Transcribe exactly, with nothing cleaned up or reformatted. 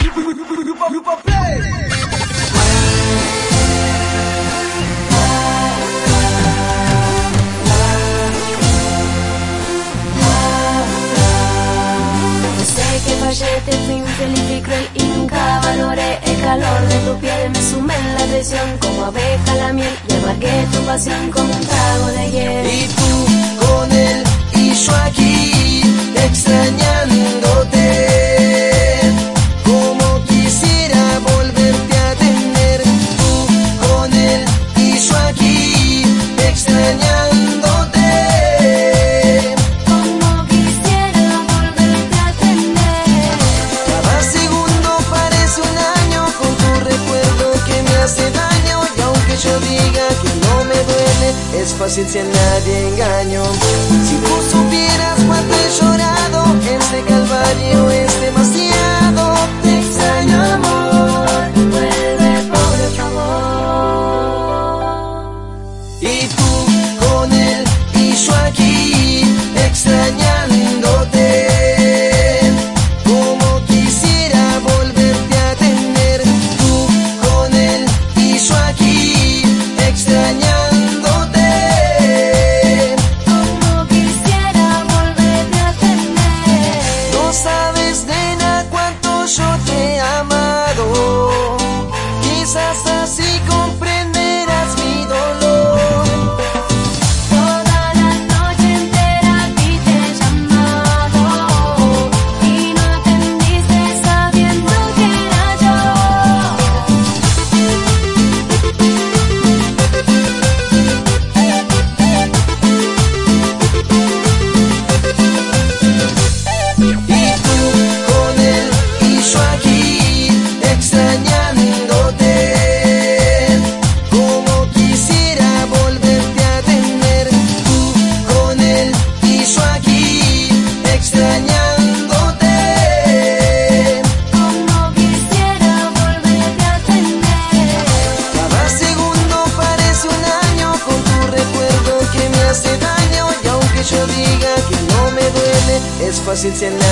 Grupo Play. Sé que fallé, te fui infeliz y cruel y nunca valoré el calor de tu piel. Me sumé en la traición como abeja la miel y amargué tu pasión como un trago de hiel. Y tú con él y yo aquí extrañándote, como quisiera volverte a tener. Tú con él y yo aquí extrañándote, Como quisiera volverte a tener. cada segundo parece un año con tu recuerdo que me hace daño. Y aunque yo diga que no me duele, es fácil si a nadie engaño. Si tú supieras cuánto he llorado, este calvario es demasiado. Te extraño, amor, Vuelve por favor. y tú con él y yo aquí extrañándote, como quisiera volverte a tener. Tú con él y yo aquí extrañándote, Como quisiera volverte a tener. no sabes, nena, cuánto yo te he amado. Quizás así comprenderás mi dolor. Toda la noche entera a ti te he llamado y no atendiste sabiendo que era yo. Y tú con él y yo aquí extrañándote, como quisiera volverte a tener. Tú con él y yo aquí extrañándote, Como quisiera volverte a tener. cada segundo parece un año con tu recuerdo que me hace daño. Y aunque yo diga que no me duele, es fácil si a nadie